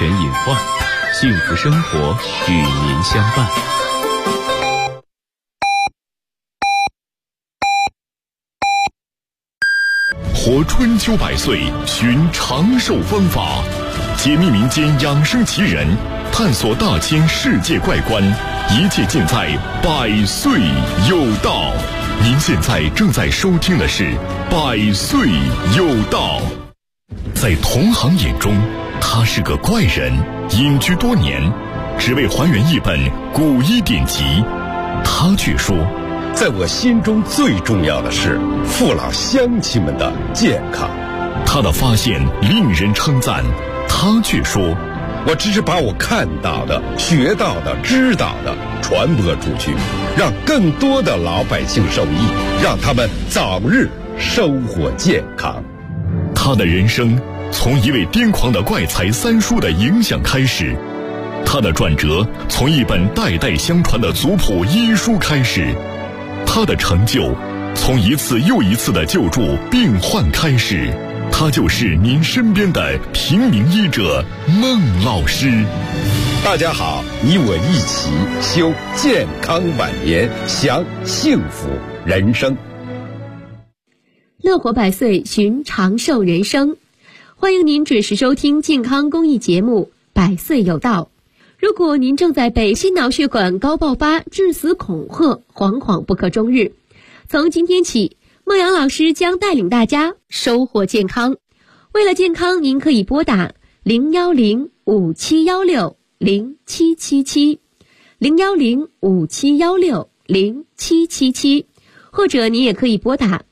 全隐患，幸福生活与您相伴。 活春秋百岁，寻长寿方法，解密民间养生奇人，探索大千世界怪观，一切尽在百岁有道。您现在正在收听的是百岁有道。在同行眼中，他是个怪人，隐居多年，只为还原一本古医典籍。他却说， 在我心中最重要的是父老乡亲们的健康。 他的发现令人称赞，他却说， 我只是把我看到的、学到的、知道的传播出去，让更多的老百姓受益，让他们早日收获健康。 他的人生从一位癫狂的怪才三叔的影响开始，他的转折从一本代代相传的族谱医书开始，他的成就从一次又一次的救助病患开始。他就是您身边的平民医者孟老师。 大家好，你我一起修健康晚年，享幸福人生。 乐活百岁，寻长寿人生。欢迎您准时收听健康公益节目《百岁有道》。如果您正在被心脑血管高爆发、致死恐吓，惶惶不可终日，从今天起，孟阳老师将带领大家收获健康。为了健康，您可以拨打010-5716-0777 010-5716-0777，或者您也可以拨打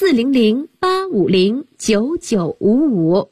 400-850-9955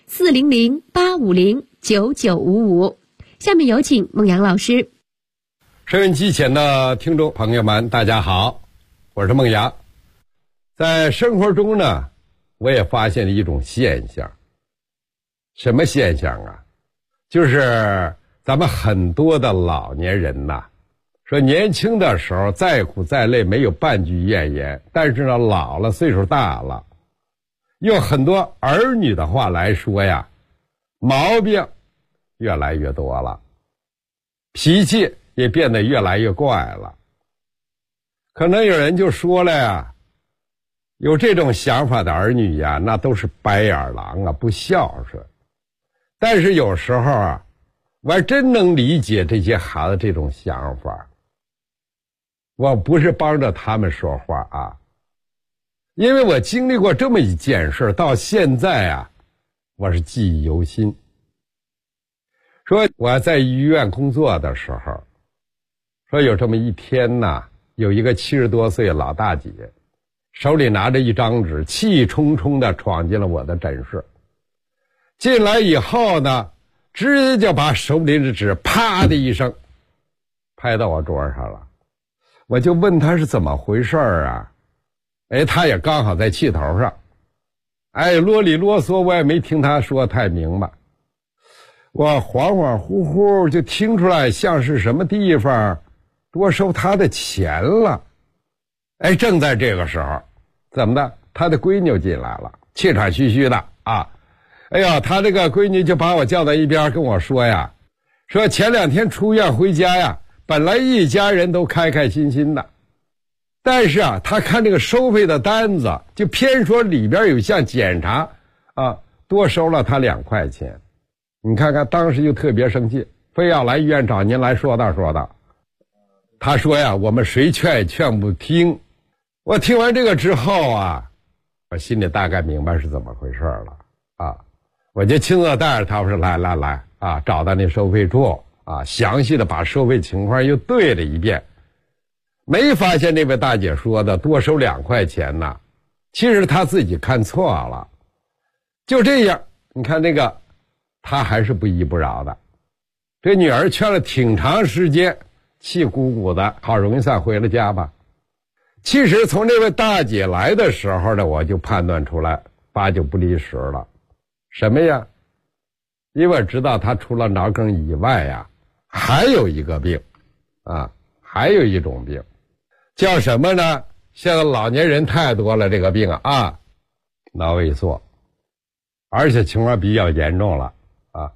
400-850-9955。下面有请孟阳老师。 收音机前的听众朋友们，大家好，我是孟阳。在生活中呢，我也发现了一种现象。什么现象啊？就是咱们很多的老年人呐，说年轻的时候再苦再累没有半句怨言，但是呢，老了岁数大了，用很多儿女的话来说呀，毛病越来越多了，脾气也变得越来越怪了。可能有人就说了呀，有这种想法的儿女呀，那都是白眼狼啊，不孝顺。但是有时候啊，我还真能理解这些孩子这种想法。我不是帮着他们说话啊，因为我经历过这么一件事，到现在啊，我是记忆犹新。说我在医院工作的时候，说有这么一天呢，有一个70多岁的老大姐，手里拿着一张纸，气冲冲地闯进了我的诊室。进来以后呢，直接就把手里的纸啪的一声拍到我桌上了。我就问他是怎么回事啊？他也刚好在气头上，啰里啰嗦，我也没听他说太明白。我恍恍惚惚就听出来像是什么地方多收他的钱了。正在这个时候，怎么的？他的闺女进来了，气喘吁吁的啊。他这个闺女就把我叫到一边跟我说呀，说前2天出院回家呀，本来一家人都开开心心的，但是啊，他看这个收费的单子，就偏说里边有项检查啊，多收了他2块钱。你看看，当时就特别生气，非要来医院找您来说道。他说呀，我们谁劝也劝不听。我听完这个之后啊，我心里大概明白是怎么回事了啊。我就亲自带着他，我说来啊，找到那收费处啊，详细的把收费情况又对了一遍，没发现那位大姐说的多收2块钱呢，其实她自己看错了。就这样，你看那个她还是不依不饶的，这女儿劝了挺长时间，气鼓鼓的，好容易算回了家吧。其实从这位大姐来的时候呢，我就判断出来8九不离10了。什么呀？因为我知道她除了脑梗以外呀，还有一个病啊，还有一种病叫什么呢？现在老年人太多了，这个病啊，脑萎缩，而且情况比较严重了啊。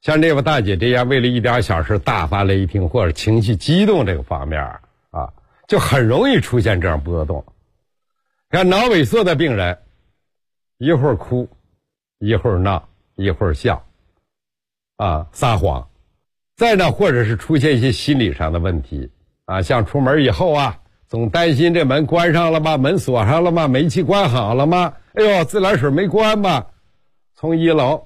像这位大姐这样为了一点小事大发雷霆或者情绪激动这个方面啊，就很容易出现这样波动。看脑萎缩的病人，一会儿哭，一会儿闹，一会儿笑，撒谎。再呢，或者是出现一些心理上的问题像出门以后总担心这门关上了吗？门锁上了吗？煤气关好了吗？哎呦，自来水没关吧？从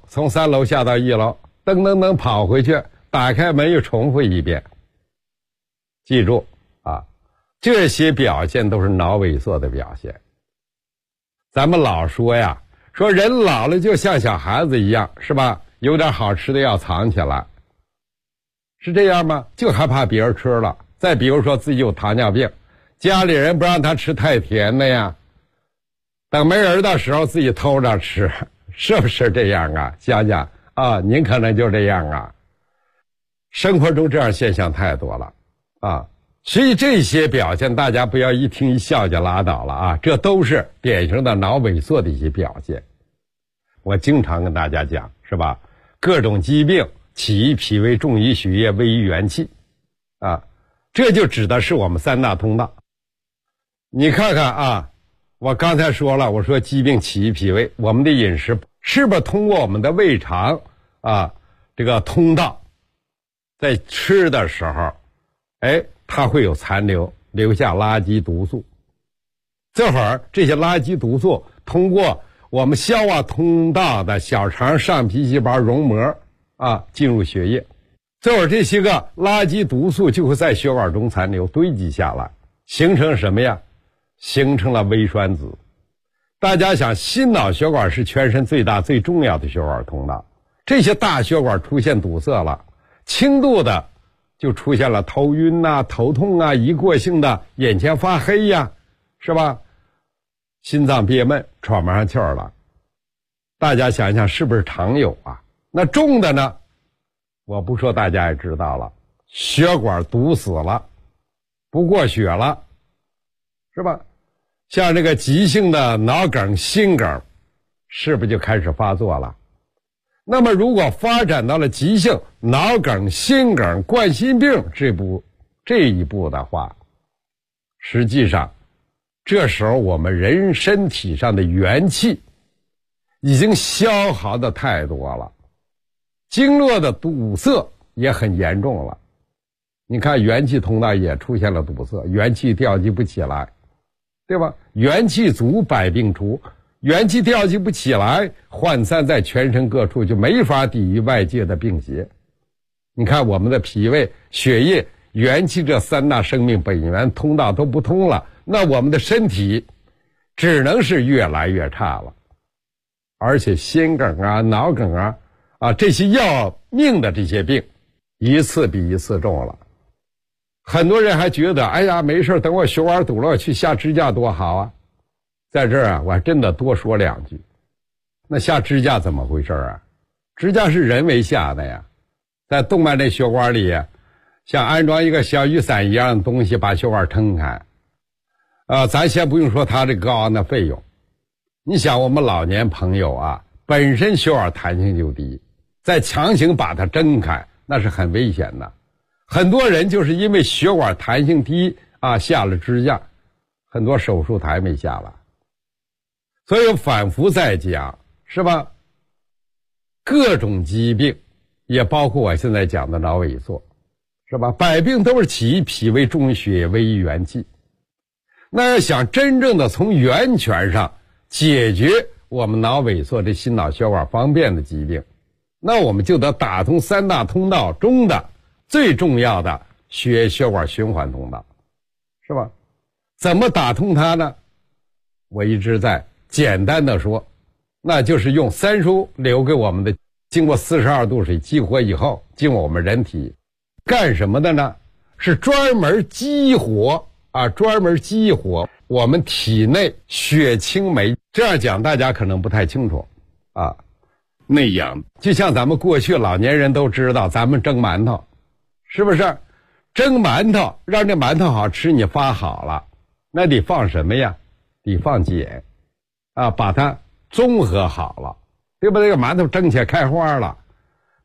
3楼下到1楼，噔噔噔跑回去，打开门又重复一遍。记住这些表现都是脑萎缩的表现。咱们老说人老了就像小孩子一样，是吧？有点好吃的要藏起来，是这样吗？就害怕别人吃了。再比如说自己有糖尿病，家里人不让他吃太甜的呀，等没人的时候自己偷着吃，是不是这样想想您可能就这样生活中这样现象太多了所以这些表现大家不要一听一笑就拉倒了这都是典型的脑萎缩的一些表现。我经常跟大家讲，是吧？各种疾病起于脾胃，重于血液，危于元气这就指的是我们3大通道。你看看我刚才说了，我说疾病起于脾胃，我们的饮食是不是通过我们的胃肠这个通道，在吃的时候它会有残留，留下垃圾毒素。这会儿这些垃圾毒素通过我们消化通道的小肠上皮细胞溶膜进入血液。这会儿这些个垃圾毒素就会在血管中残留，堆积下来，形成什么呀？形成了微栓子。大家想，心脑血管是全身最大最重要的血管通道，这些大血管出现堵塞了，轻度的就出现了头晕头痛一过性的眼前发黑是吧？心脏憋闷，喘不上气儿了。大家想想是不是常有那重的呢？我不说大家也知道了，血管堵死了，不过血了，是吧？像这个急性的脑梗、心梗，是不是就开始发作了？那么如果发展到了急性脑梗、心梗、冠心病这一步的话，实际上这时候我们人身体上的元气已经消耗的太多了，经络的堵塞也很严重了。你看元气通道也出现了堵塞，元气调集不起来，对吧？元气足百病除，元气调集不起来，涣散在全身各处，就没法抵御外界的病邪。你看我们的脾胃、血液、元气这3大生命本源通道都不通了，那我们的身体只能是越来越差了。而且心梗脑梗这些要命的这些病一次比一次重了。很多人还觉得哎呀没事，等我血管堵了我去下支架多好在这儿我还真的多说2句。那下支架怎么回事支架是人为下的呀，在动脉内血管里像安装一个小雨伞一样的东西把血管撑开咱先不用说它这个高昂的费用。你想我们老年朋友本身血管弹性就低，再强行把它睁开，那是很危险的。很多人就是因为血管弹性低下了支架，很多手术台没下来。所以反复在讲，是吧？各种疾病也包括我现在讲的脑萎缩，是吧？百病都是起于脾胃，重于血液，危于元气。那要想真正的从源泉上解决我们脑萎缩这心脑血管方面的疾病，那我们就得打通3大通道中的最重要的血管循环通道，是吧？怎么打通它呢？我一直在简单的说，那就是用三叔留给我们的经过42度水激活以后进入我们人体干什么的呢？是专门激活我们体内血清酶。这样讲大家可能不太清楚那样就像咱们过去老年人都知道，咱们蒸馒头，是不是？蒸馒头让这馒头好吃，你发好了，那得放什么呀？得放碱把它综合好了，对不对？这个馒头蒸起来开花了，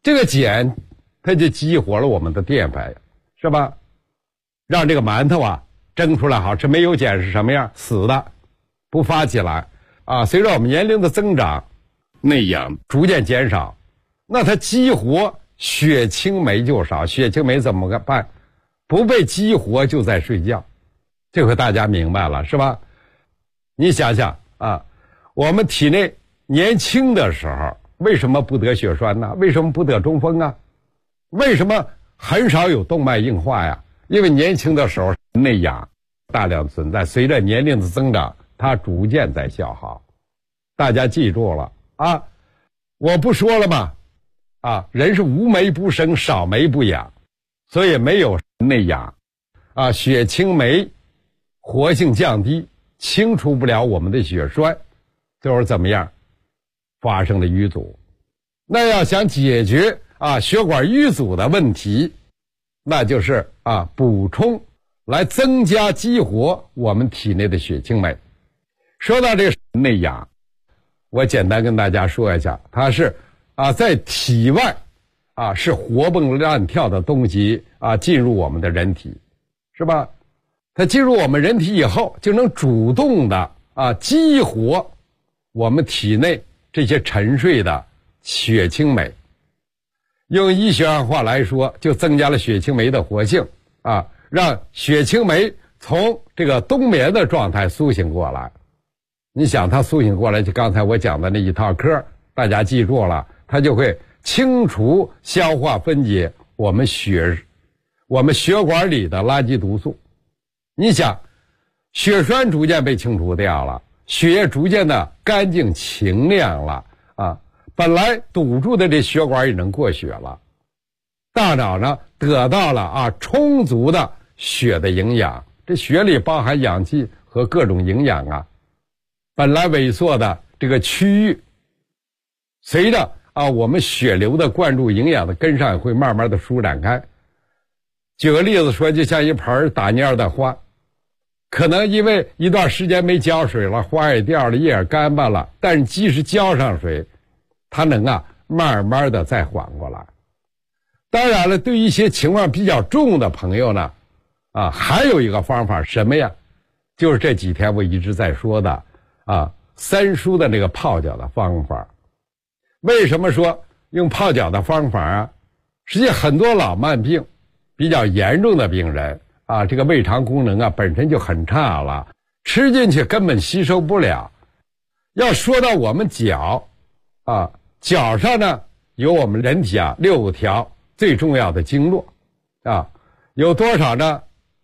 这个碱它就激活了我们的淀粉，是吧？让这个馒头啊蒸出来好吃。没有碱是什么样？死的，不发起来啊。随着我们年龄的增长，内氧逐渐减少，那它激活血清酶就少。血清酶怎么办？不被激活就在睡觉。这回大家明白了是吧？你想想啊，我们体内年轻的时候为什么不得血栓呢？为什么不得中风啊？为什么很少有动脉硬化呀？因为年轻的时候内氧大量存在，随着年龄的增长，它逐渐在消耗。大家记住了啊！我不说了吗？啊，人是无酶不生，少酶不养，所以没有内氧啊，血清酶活性降低，清除不了我们的血栓，最后怎么样？发生了淤阻。那要想解决血管淤阻的问题，那就是补充来增加激活我们体内的血清酶。说到这内氧，我简单跟大家说一下，它是在体外是活蹦乱跳的东西进入我们的人体，是吧？它进入我们人体以后，就能主动的激活我们体内这些沉睡的血清酶。用医学话来说，就增加了血清酶的活性让血清酶从这个冬眠的状态苏醒过来。你想它苏醒过来，就刚才我讲的那一套课，大家记住了，它就会清除、消化、分解我们血管里的垃圾毒素。你想，血栓逐渐被清除掉了，血液逐渐的干净清亮了本来堵住的这血管也能过血了，大脑呢得到了充足的血的营养，这血里包含氧气和各种营养本来萎缩的这个区域，随着我们血流的灌注营养的跟上，会慢慢的舒展开。举个例子说，就像一盆打蔫的花，可能因为一段时间没浇水了，花也掉了，叶也干巴了，但是即使浇上水，它能慢慢的再缓过来。当然了，对于一些情况比较重的朋友呢还有一个方法什么呀？就是这几天我一直在说的三叔的那个泡脚的方法。为什么说用泡脚的方法实际很多老慢病比较严重的病人这个胃肠功能本身就很差了，吃进去根本吸收不了。要说到我们脚脚上呢有我们人体6条最重要的经络有多少呢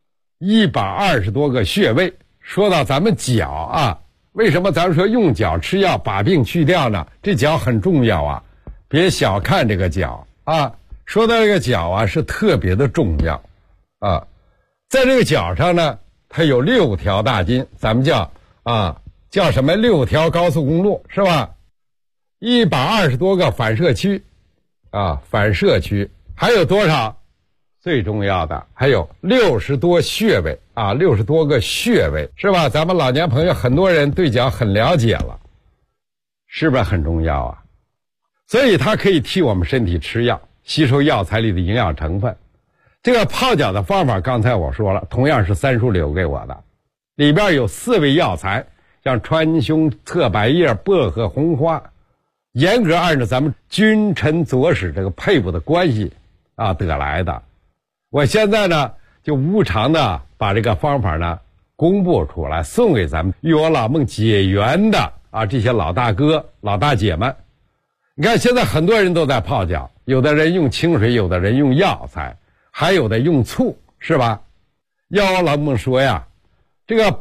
？120多个穴位。说到咱们脚为什么咱们说用脚吃药把病去掉呢？这脚很重要别小看这个脚说到这个脚是特别的重要在这个脚上呢，它有6条大筋，咱们叫什么6条高速公路，是吧？120多个反射区反射区，还有多少？最重要的还有60多穴位60多个穴位，是吧？咱们老年朋友很多人对脚很了解了，是不是很重要所以它可以替我们身体吃药，吸收药材里的营养成分。这个泡脚的方法刚才我说了，同样是三叔留给我的，里边有4味药材，像川芎、侧柏叶、薄荷、红花，严格按照咱们君臣佐使这个配伍的关系得来的。我现在呢就无偿的把这个方法呢公布出来，送给咱们与我老孟结缘的这些老大哥老大姐们。你看现在很多人都在泡脚，有的人用清水，有的人用药材，还有的用醋，是吧？要我老孟说呀，这个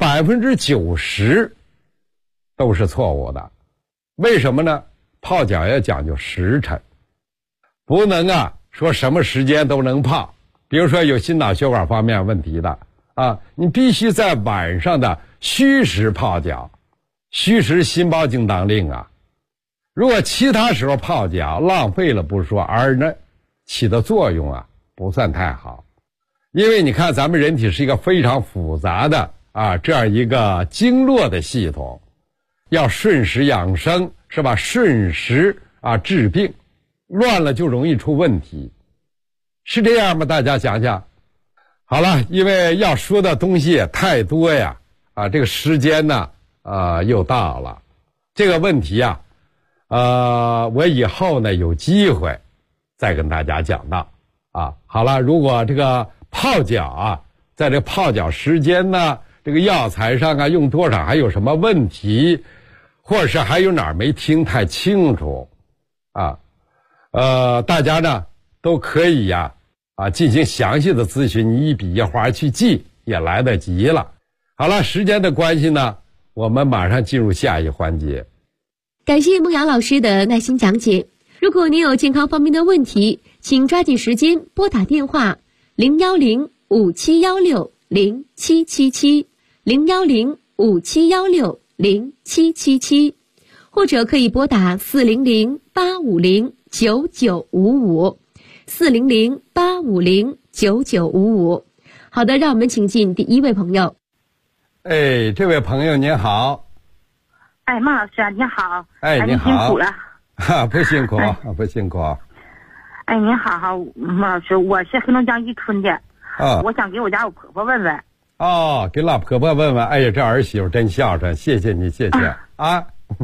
90%都是错误的。为什么呢？泡脚要讲究时辰，不能说什么时间都能泡。比如说有心脑血管方面问题的你必须在晚上的虚时泡脚，虚时心包经当令如果其他时候泡脚浪费了不说，而呢起的作用不算太好。因为你看咱们人体是一个非常复杂的这样一个经络的系统，要顺时养生，是吧？顺时治病乱了就容易出问题，是这样吗？大家想想。好了，因为要说的东西也太多呀，这个时间呢，又到了。这个问题啊，我以后呢有机会再跟大家讲到啊。好了，如果这个泡脚啊，在这泡脚时间呢，这个药材上啊用多少，还有什么问题，或者是还有哪儿没听太清楚啊，大家呢都可以呀进行详细的咨询，你一笔一划去记也来得及了。好了，时间的关系呢，我们马上进入下一环节。 感谢梦瑶老师的耐心讲解。如果您有健康方面的问题，请抓紧时间拨打电话010-5716-0777，010-5716-0777，或者可以拨打400-850-9955，400-850-9955。好的，让我们请进第一位朋友。 这位朋友您好。 孟老师啊，你好。 你好。 辛苦了。 不辛苦，不辛苦。 您好，孟老师，我是黑龙江伊春的。我想给我家我婆婆问问。 给老婆婆问问。哎呀，这儿媳妇真孝顺，谢谢你，谢谢啊。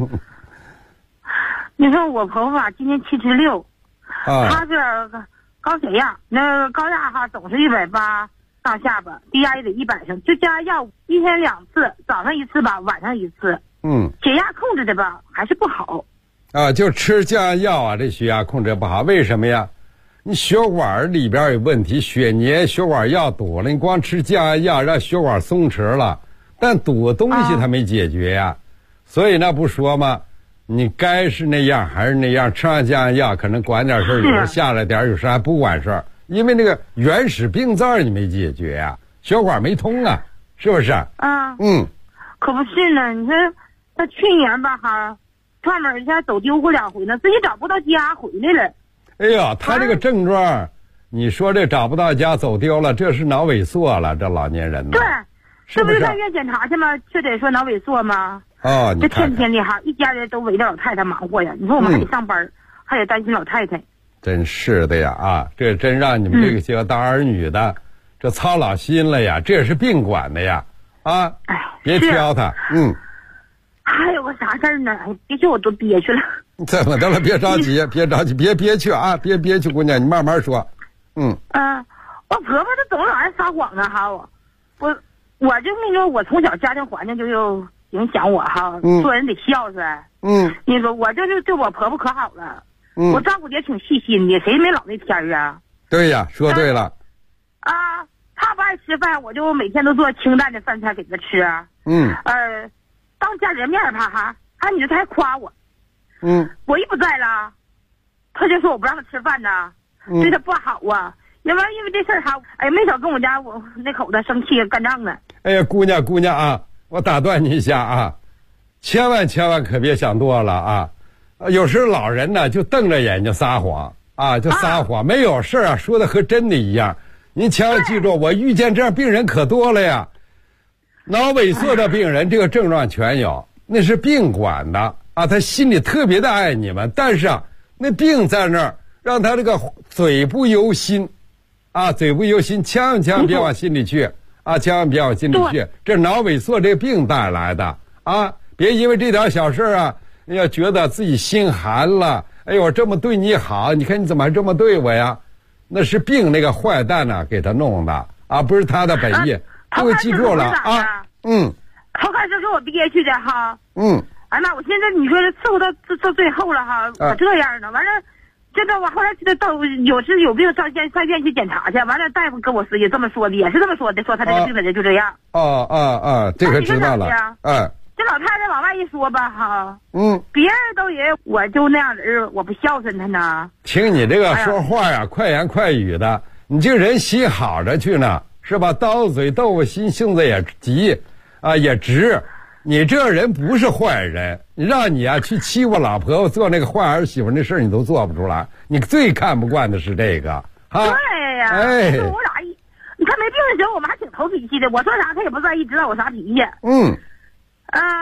你说我婆婆今年76，她是高血压，那高压总是180上下吧，低压也得100上，就加药一天2次，早上1次吧，晚上1次。血压控制的吧还是不好。 就吃降压药啊，这血压控制不好，为什么呀？你血管里边有问题，血粘血管药堵了，你光吃降压药让血管松弛了，但堵的东西它没解决呀。所以那不说吗？你该是那样还是那样，吃上降压药可能管点事儿，有时候下来点，有时候还不管事儿，因为那个原始病灶你没解决呀，血管没通啊，是不是？ 可不是呢，你说他去年吧专门一下走丢过2回呢，自己找不到家回来了。 哎呀，他这个症状，你说这找不到家走丢了，这是脑萎缩了，这老年人呢？ 对， 是不是？ 上医院检查去吗？确诊说脑萎缩吗？ 这天天的一家人都围着老太太忙活呀。你说我们还得上班，还得担心老太太。 真是的呀这真让你们这些当儿女的，这操老心了呀，这也是病管的呀别挑他。 还有个啥事儿呢？别去，我都憋屈了。 怎么的了？别着急，别着急，别憋屈啊！别憋屈，姑娘，你慢慢说。 我婆婆她总老爱撒谎啊我就跟你说，我从小家庭环境就影响我做人得孝顺。你说我就是对我婆婆可好了。我丈夫也挺细心的，谁没老那天啊？ 对呀，说对了。 她不爱吃饭，我就每天都做清淡的饭菜给她吃。当家人面吧你说他还夸我。我一不在了，他就说我不让他吃饭呢，对他不好啊。因为这事儿没少跟我家我那口子生气干仗呢。 哎呀，姑娘我打断你一下千万可别想多了有时候老人呢就瞪着眼睛撒谎就撒谎，没有事说的和真的一样。您千万记住，我遇见这样病人可多了呀。脑萎缩的病人这个症状全有，那是病管的他心里特别的爱你们，但是那病在那儿，让他这个嘴不由心嘴不由心，千万别往心里去千万别往心里去，这脑萎缩这病带来的别因为这点小事要觉得自己心寒了。哎呦，我这么对你好，你看你怎么还这么对我呀？那是病那个坏蛋给他弄的不是他的本意。各位记住了头开始给我憋屈的那我现在你说伺候到最后了可这样呢。完了，这个我后来到有病上院去检查去，完了大夫跟我师爷这么说的，也是这么说的，说他这个病人就这样。 这个知道了。 这老太太往外一说吧别人都以为我就那样人，我不孝顺他呢。 听你这个说话快言快语的，你这人心好着去呢。是吧？刀子嘴豆腐心，性子也急也直。你这人不是坏人，让你去欺负老婆婆，做那个坏儿媳妇那事儿你都做不出来。你最看不惯的是这个对呀。我俩你看没病的时候我们还挺投脾气的，我说啥他也不在意，知道我啥脾气。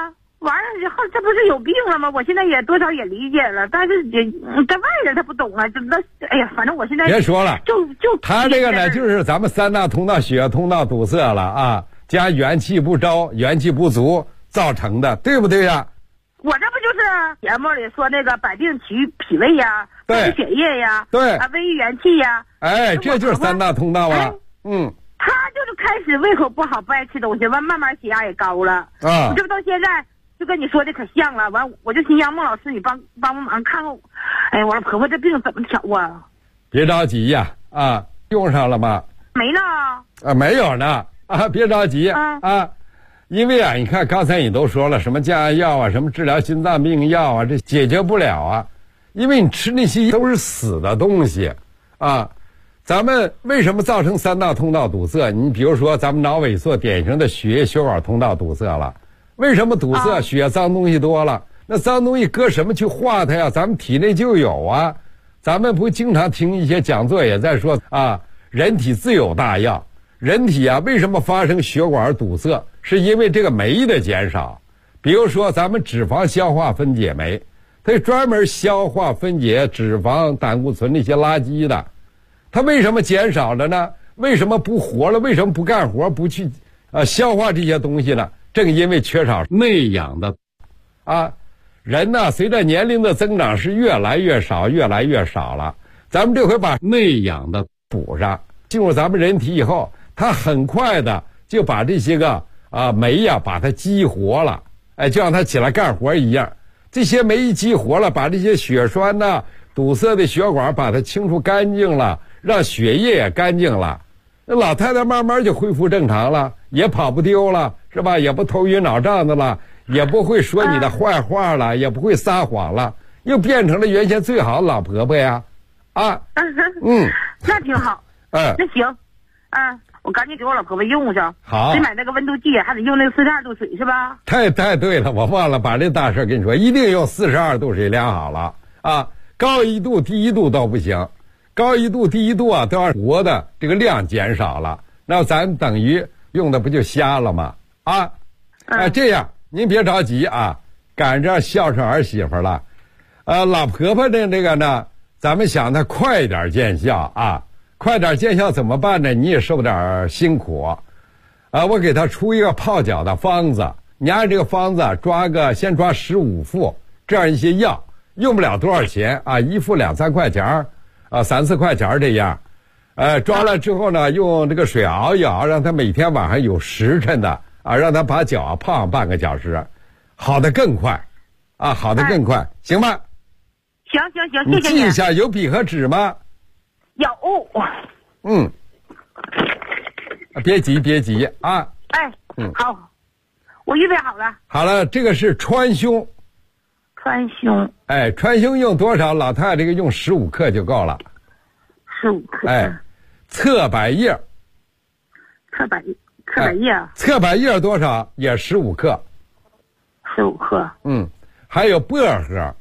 完了以后，这不是有病了吗？我现在也多少也理解了，但是在外人他不懂啊，哎呀，反正我现在别说了， 就他这个呢，就是咱们3大通道血液通道堵塞了啊，加元气不周、元气不足造成的，对不对呀？ 我这不就是节目里说那个百病起于脾胃呀， 对， 血液呀， 对啊，微元气呀， 哎，这就是3大通道啊， 他就是开始胃口不好，不爱吃东西，完慢慢血压也高了啊，我这不到现在。就跟你说的可像了，完我就心想孟老师，你帮忙看看我，哎呀，我婆婆这病怎么调啊？ 别着急呀，啊，用上了吗？ 没呢。 啊，没有呢，啊，别着急啊，因为啊，你看刚才你都说了，什么降压药啊，什么治疗心脏病药啊，这解决不了啊，因为你吃那些都是死的东西啊。咱们为什么造成3大通道堵塞？你比如说咱们脑萎缩，典型的血液血管通道堵塞了。为什么堵塞？血脏东西多了，那脏东西搁什么去化它呀？咱们体内就有啊。咱们不经常听一些讲座也在说啊，人体自有大药。人体啊，为什么发生血管堵塞？是因为这个酶的减少。比如说咱们脂肪消化分解酶，它专门消化分解脂肪、胆固醇那些垃圾的。它为什么减少了呢？为什么不活了？为什么不干活？不去消化这些东西呢？正因为缺少内氧的，啊，人呢随着年龄的增长是越来越少，越来越少了。咱们这回把内氧的补上，进入咱们人体以后，它很快的就把这些个酶呀把它激活了，哎，就让它起来干活一样。这些酶一激活了，把这些血栓呐、堵塞的血管把它清除干净了，让血液也干净了。那老太太慢慢就恢复正常了，也跑不丢了，是吧？也不头晕脑胀的了，也不会说你的坏话了，也不会撒谎了，又变成了原先最好的老婆婆呀，啊， 那挺好，那行，我赶紧给我老婆婆用上， 好， 得买那个温度计，还得用那个42度水是吧？ 太对了，我忘了把这大事跟你说，一定用42度水量好了啊，高1度低1度都不行。高1度低1度啊，都让活的这个量减少了，那咱等于用的不就瞎了吗？这样您别着急啊，赶着孝顺儿媳妇了，老婆婆的这个呢，咱们想她快点见效啊，快点见效怎么办呢？你也受点辛苦，我给她出一个泡脚的方子，你按这个方子先抓15副这样一些药，用不了多少钱啊，一副2、3块钱3、4块钱这样，抓了之后呢，用这个水熬一熬，让他每天晚上有时辰的啊，让他把脚泡上半个小时，好的更快，好的更快，行吧？ 行，谢谢你。 记一下，有笔和纸吗？ 有。 别急啊。 好，我预备好了。 好了，这个是川芎。 川芎。 川芎用多少？老太太这个用15克就够了。 15克。 侧柏叶。 侧柏叶。 侧柏叶多少？也15克。 15克。 还有薄荷。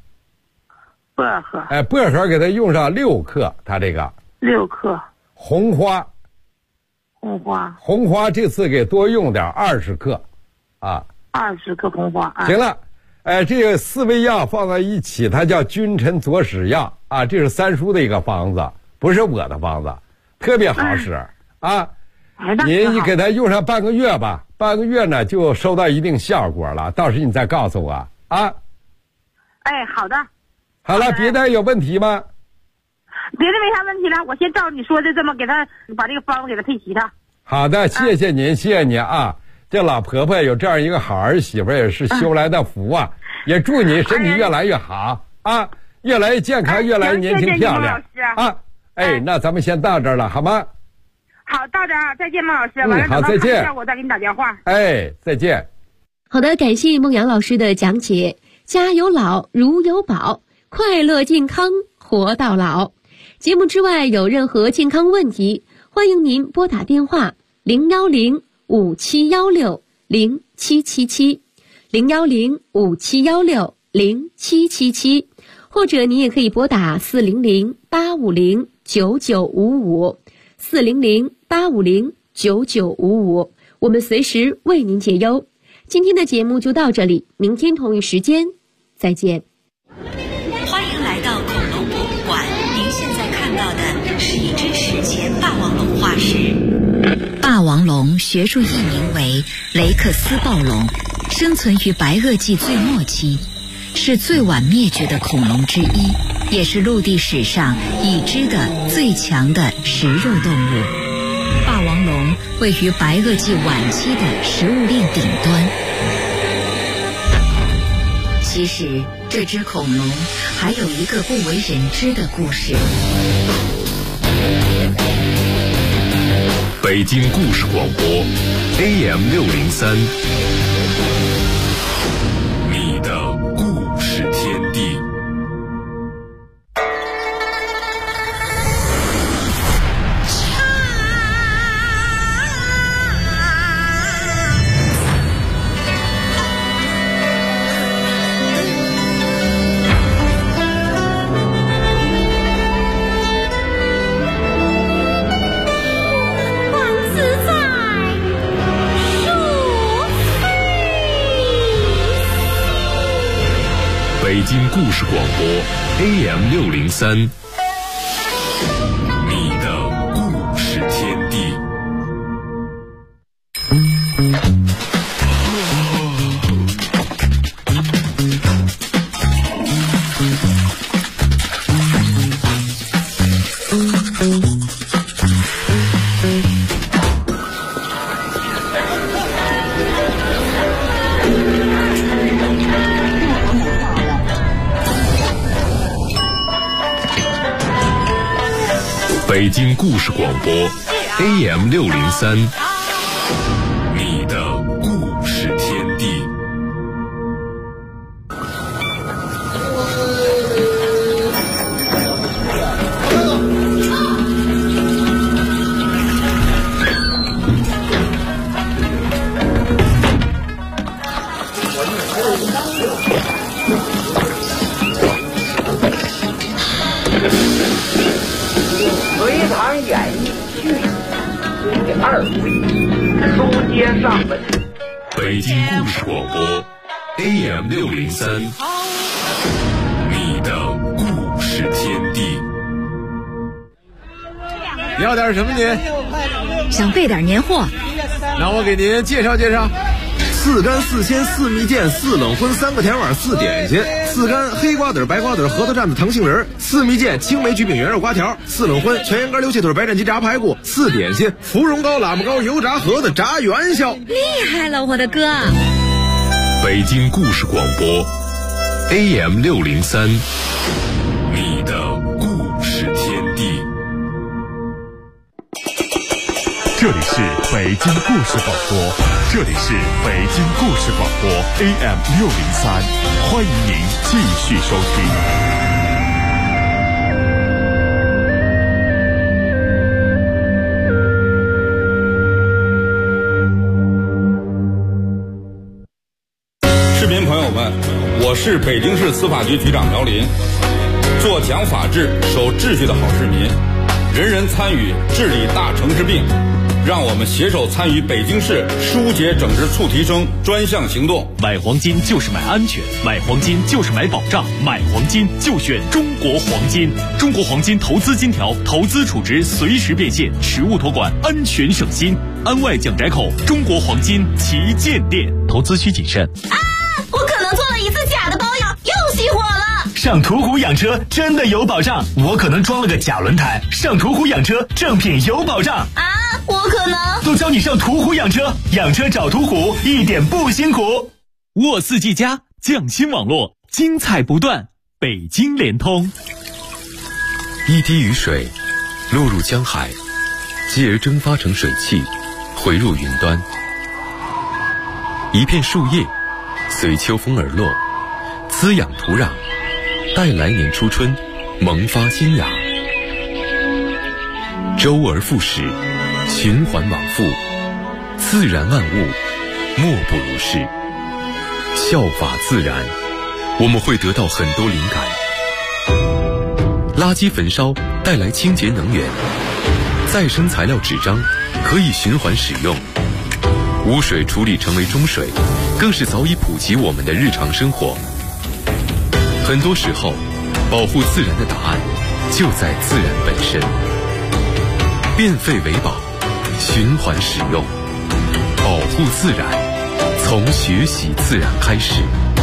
薄荷给它用上6克，它这个。6克。红花这次给多用点20克 ，20克红花。 行了，这个4味药放在一起，它叫君臣佐使药啊，这是三叔的一个方子，不是我的方子，特别好使啊。你给它用上半个月吧，半个月呢就收到一定效果了，到时你再告诉我啊。 好的。 好了，别的有问题吗？ 别的没啥问题了，我先照你说的这么给他把这个方子给他配齐他。 好的，谢谢您，谢谢您啊！这老婆婆有这样一个好儿媳妇也是修来的福啊！也祝你身体越来越好啊，越来越健康，越来越年轻漂亮啊！那咱们先到这儿了，好吗？ 好，到这儿，再见，孟老师。完了， 好，再见。 我再给你打电话。 再见。 好的，感谢孟阳老师的讲解。家有老，如有宝，快乐健康活到老。节目之外有任何健康问题，欢迎您拨打电话010-5716-0777，010-5716-0777，或者您也可以拨打400-850-9955，400-850-9955，我们随时为您解忧。 今天的节目就到这里，明天同一时间再见。 欢迎来到恐龙博物馆，您现在看到的是一只史前霸王龙化石。霸王龙学术译名为雷克斯暴龙，生存于白垩纪最末期，是最晚灭绝的恐龙之一，也是陆地史上已知的最强的食肉动物。霸王龙位于白垩纪晚期的食物链顶端。其实这只恐龙还有一个不为人知的故事。 北京故事广播 AM603， 你的故事天地。北京故事广播 AM603， 你的故事天地。北京故事广播 AM603， 你的故事天地。 隋唐演义续第2回，书接上文。 北京故事广播 AM603， 你的故事天地。 你要点什么您？ 想备点年货， 那我给您介绍介绍。4干4鲜4蜜饯4冷荤3个甜碗4点心，4干黑瓜子白瓜子核桃蘸子糖杏仁，4蜜饯青梅菊饼圆肉瓜条，4冷荤全羊肝溜切腿白斩鸡炸排骨，4点心芙蓉糕喇嘛糕油炸盒子炸元宵。 厉害了我的哥！ 北京故事广播 AM603， 你的故事天地。 这里是北京故事广播，这里是北京故事广播 AM603， 欢迎您继续收听。 市民朋友们，我是北京市司法局局长苗林，做讲法治、守秩序的好市民，人人参与治理大城市病。让我们携手参与北京市疏解整治促提升专项行动。 买黄金就是买安全，买黄金就是买保障，买黄金就选中国黄金。中国黄金投资金条，投资储值随时变现，实物托管，安全省心。安外蒋宅口中国黄金旗舰店。投资需谨慎。 啊！我可能做了一次假的保养，又熄火了。 上途虎养车真的有保障，我可能装了个假轮胎。上途虎养车正品有保障啊！我可能都教你上途虎养车，养车找途虎一点不辛苦。 沃4G+匠心网络，精彩不断。北京联通。 一滴雨水落入江海，继而蒸发成水汽，回入云端。一片树叶随秋风而落，滋养土壤，待来年初春萌发新芽。周而复始，循环往复，自然万物莫不如是。效法自然，我们会得到很多灵感。垃圾焚烧带来清洁能源，再生材料纸张可以循环使用。 污水处理成为中水，更是早已普及我们的日常生活。很多时候，保护自然的答案就在自然本身。变废为宝，循环使用，保护自然，从学习自然开始。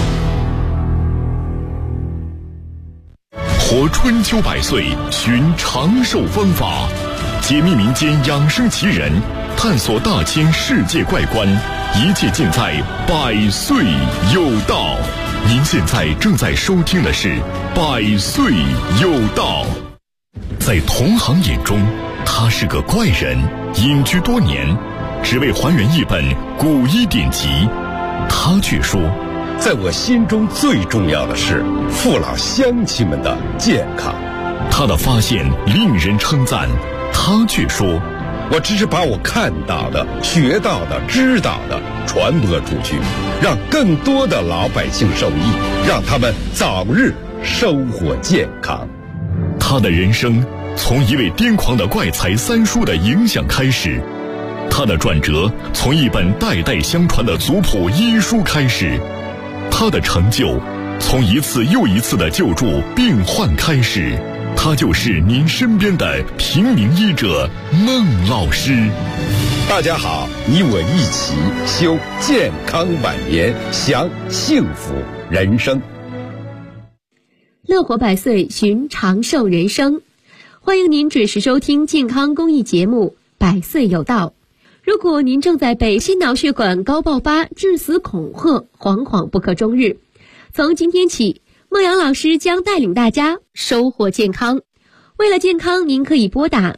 活春秋百岁，寻长寿方法，解密民间养生奇人，探索大千世界怪观，一切尽在百岁有道。您现在正在收听的是百岁有道。在同行眼中，他是个怪人，隐居多年，只为还原一本古医典籍。他却说， 在我心中最重要的是父老乡亲们的健康。 他的发现令人称赞，他却说， 我只是把我看到的、学到的、知道的传播出去，让更多的老百姓受益，让他们早日收获健康。 他的人生从一位癫狂的怪才三叔的影响开始，他的转折从一本代代相传的族谱医书开始，他的成就从一次又一次的救助病患开始。他就是您身边的平民医者孟老师。 大家好，你我一起修健康晚年，享幸福人生。 乐活百岁，寻长寿人生。欢迎您准时收听健康公益节目《百岁有道》。如果您正在被心脑血管高爆发致死恐吓，惶惶不可终日，从今天起，孟阳老师将带领大家收获健康。为了健康，您可以拨打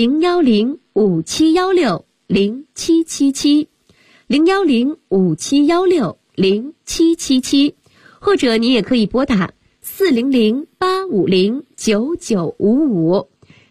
010-5716-0777 010-5716-0777，或者您也可以拨打400-850-9955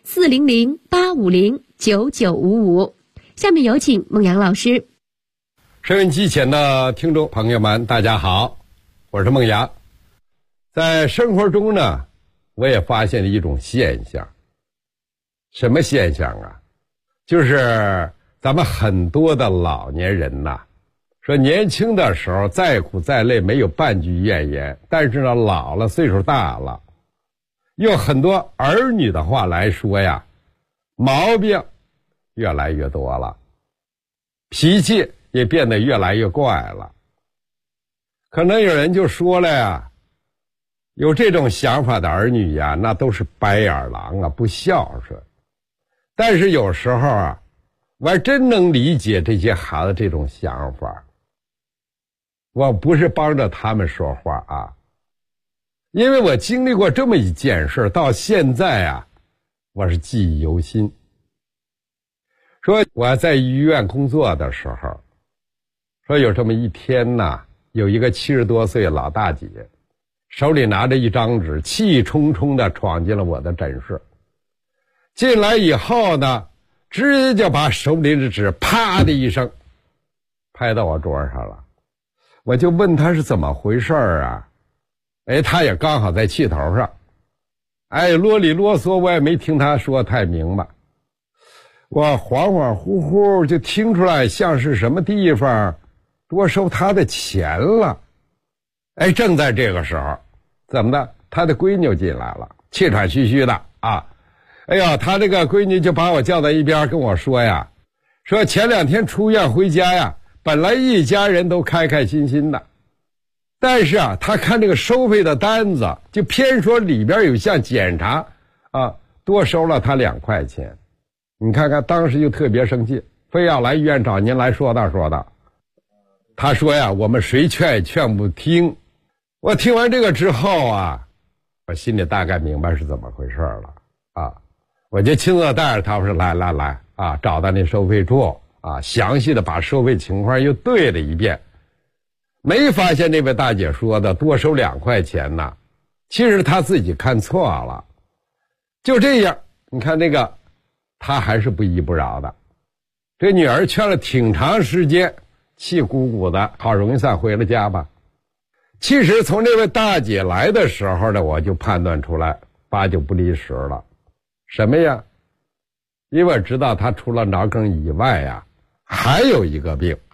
400-850-9955。下面有请孟阳老师。 收音机前的听众朋友们，大家好，我是孟阳。在生活中呢，我也发现了一种现象。什么现象啊？就是咱们很多的老年人呐，说年轻的时候再苦再累没有半句怨言，但是呢，老了岁数大了，用很多儿女的话来说呀，毛病越来越多了，脾气也变得越来越怪了。可能有人就说了呀，有这种想法的儿女呀，那都是白眼狼啊，不孝顺。但是有时候啊，我还真能理解这些孩子这种想法。我不是帮着他们说话啊，因为我经历过这么一件事，到现在啊，我是记忆犹新。说我在医院工作的时候，说有这么一天呢，有一个70多岁老大姐，手里拿着一张纸，气冲冲地闯进了我的诊室。进来以后呢，直接就把手里的纸啪的一声拍到我桌上了。我就问他是怎么回事啊？他也刚好在气头上，啰里啰嗦，我也没听他说太明白。我恍恍惚惚就听出来像是什么地方多收他的钱了。正在这个时候，怎么的？他的闺女进来了，气喘吁吁的啊。他这个闺女就把我叫到一边跟我说呀，说前2天出院回家呀，本来一家人都开开心心的，但是啊，他看这个收费的单子，就偏说里边有项检查啊，多收了他2块钱。你看看，当时就特别生气，非要来医院找您来说道说道。他说呀，我们谁劝也劝不听。我听完这个之后啊，我心里大概明白是怎么回事了啊。我就亲自带着他，我说来啊，找到那收费处啊，详细的把收费情况又对了一遍，没发现那位大姐说的多收2块钱呢，其实她自己看错了。就这样，你看那个她还是不依不饶的，这女儿劝了挺长时间，气鼓鼓的，好容易算回了家吧。其实从这位大姐来的时候呢，我就判断出来8九不离10了。什么呀？因为我知道他除了脑梗以外呀，还有一个病，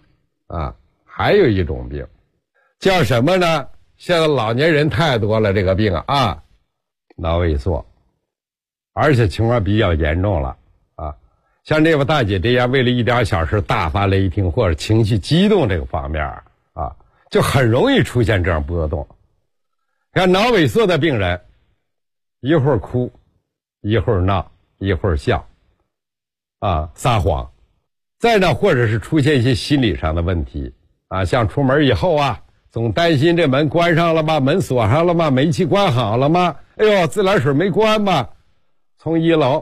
啊，还有一种病，叫什么呢？现在老年人太多了，这个病啊，脑萎缩，而且情况比较严重了啊。像这位大姐这样，为了一点小事大发雷霆或者情绪激动这个方面啊，就很容易出现这样波动。看脑萎缩的病人，一会儿哭，一会儿闹，一会儿笑，啊，撒谎。再呢，或者是出现一些心理上的问题啊，像出门以后啊，总担心这门关上了吗？门锁上了吗？煤气关好了吗？哎呦，自来水没关吧？从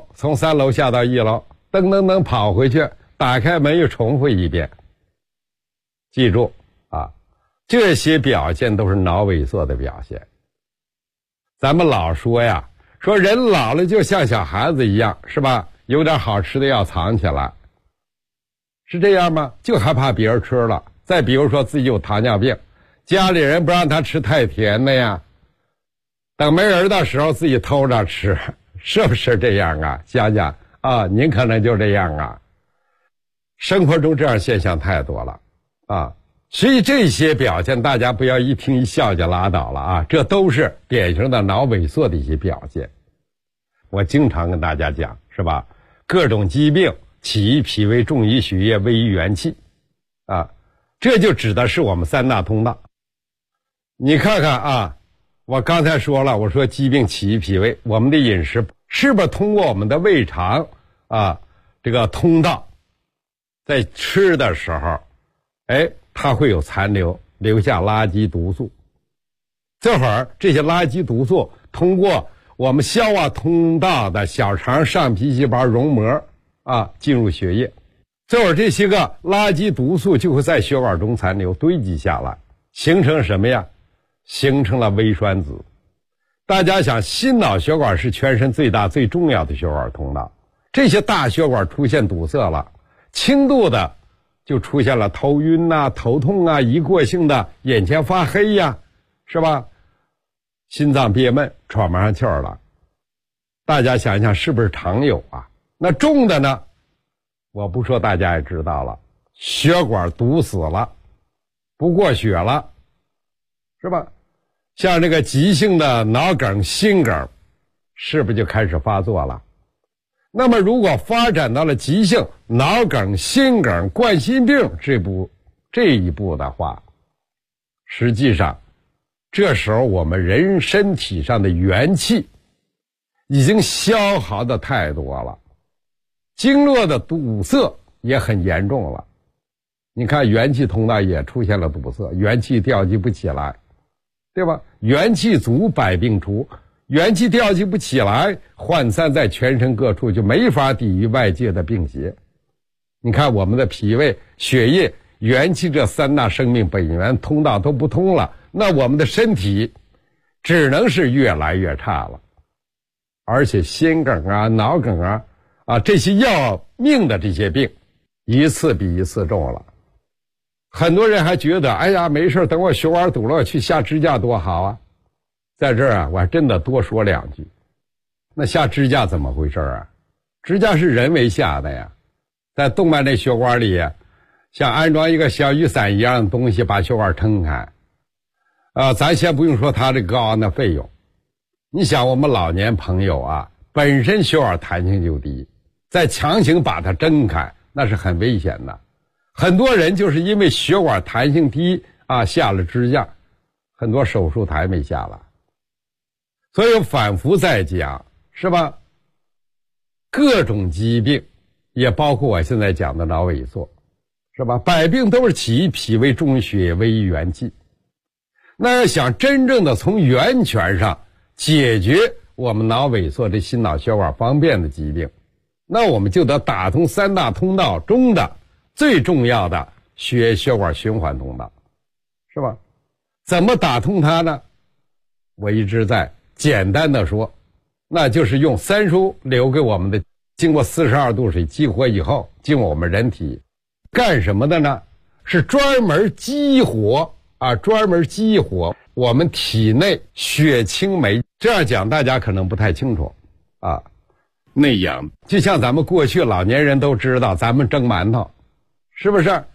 3楼下到1楼，噔跑回去，打开门又重复一遍。记住啊，这些表现都是脑萎缩的表现。咱们老说呀，说人老了就像小孩子一样，是吧？有点好吃的要藏起来。是这样吗？就害怕别人吃了。再比如说自己有糖尿病，家里人不让他吃太甜的呀，等没人的时候自己偷着吃，是不是这样啊？想想啊，您可能就这样啊。生活中这样现象太多了啊，所以这些表现大家不要一听一笑就拉倒了啊，这都是典型的脑萎缩的一些表现。我经常跟大家讲，是吧？各种疾病起于脾胃，重于血液，危于元气啊，这就指的是我们3大通道。你看看啊，我刚才说了，我说疾病起于脾胃，我们的饮食是不是通过我们的胃肠啊这个通道，在吃的时候，哎，它会有残留，留下垃圾毒素。这会儿这些垃圾毒素通过我们消化通道的小肠上皮细胞溶膜啊进入血液，这会儿这些个垃圾毒素就会在血管中残留，堆积下来，形成什么呀？形成了微栓子。大家想，心脑血管是全身最大最重要的血管通道，这些大血管出现堵塞了，轻度的就出现了头晕啊、头痛啊，一过性的眼前发黑呀，是吧？心脏憋闷，喘不上气儿了。大家想一想，是不是常有啊？那重的呢？我不说，大家也知道了，血管堵死了，不过血了，是吧？像这个急性的脑梗、心梗，是不是就开始发作了？那么如果发展到了急性脑梗、心梗、冠心病这一步的话，实际上这时候我们人身体上的元气已经消耗的太多了，经络的堵塞也很严重了。你看元气通道也出现了堵塞，元气调集不起来，对吧？元气足百病除，元气调集不起来，涣散在全身各处，就没法抵御外界的病邪。你看我们的脾胃、血液、元气这3大生命本源通道都不通了，那我们的身体只能是越来越差了。而且心梗啊、脑梗啊这些要命的这些病一次比一次重了。很多人还觉得，哎呀，没事，等我血管堵了，我去下支架多好啊。在这儿啊，我还真的多说2句。那下支架怎么回事啊？支架是人为下的呀，在动脉内血管里，像安装一个小雨伞一样的东西，把血管撑开。咱先不用说它这高昂的费用，你想我们老年朋友啊，本身血管弹性就低，再强行把它睁开，那是很危险的。很多人就是因为血管弹性低啊，下了支架，很多手术台没下来。所以反复在讲，是吧？各种疾病，也包括我现在讲的脑萎缩，是吧？百病都是起于脾胃，重于血液，危于元气。那要想真正的从源泉上解决我们脑萎缩这心脑血管方面的疾病，那我们就得打通3大通道中的最重要的血液血管循环通道，是吧？怎么打通它呢？我一直在简单的说，那就是用三叔留给我们的经过42度水激活以后进入我们人体干什么的呢？是专门激活我们体内血清酶。这样讲大家可能不太清楚啊。那样就像咱们过去老年人都知道，咱们蒸馒头，是不是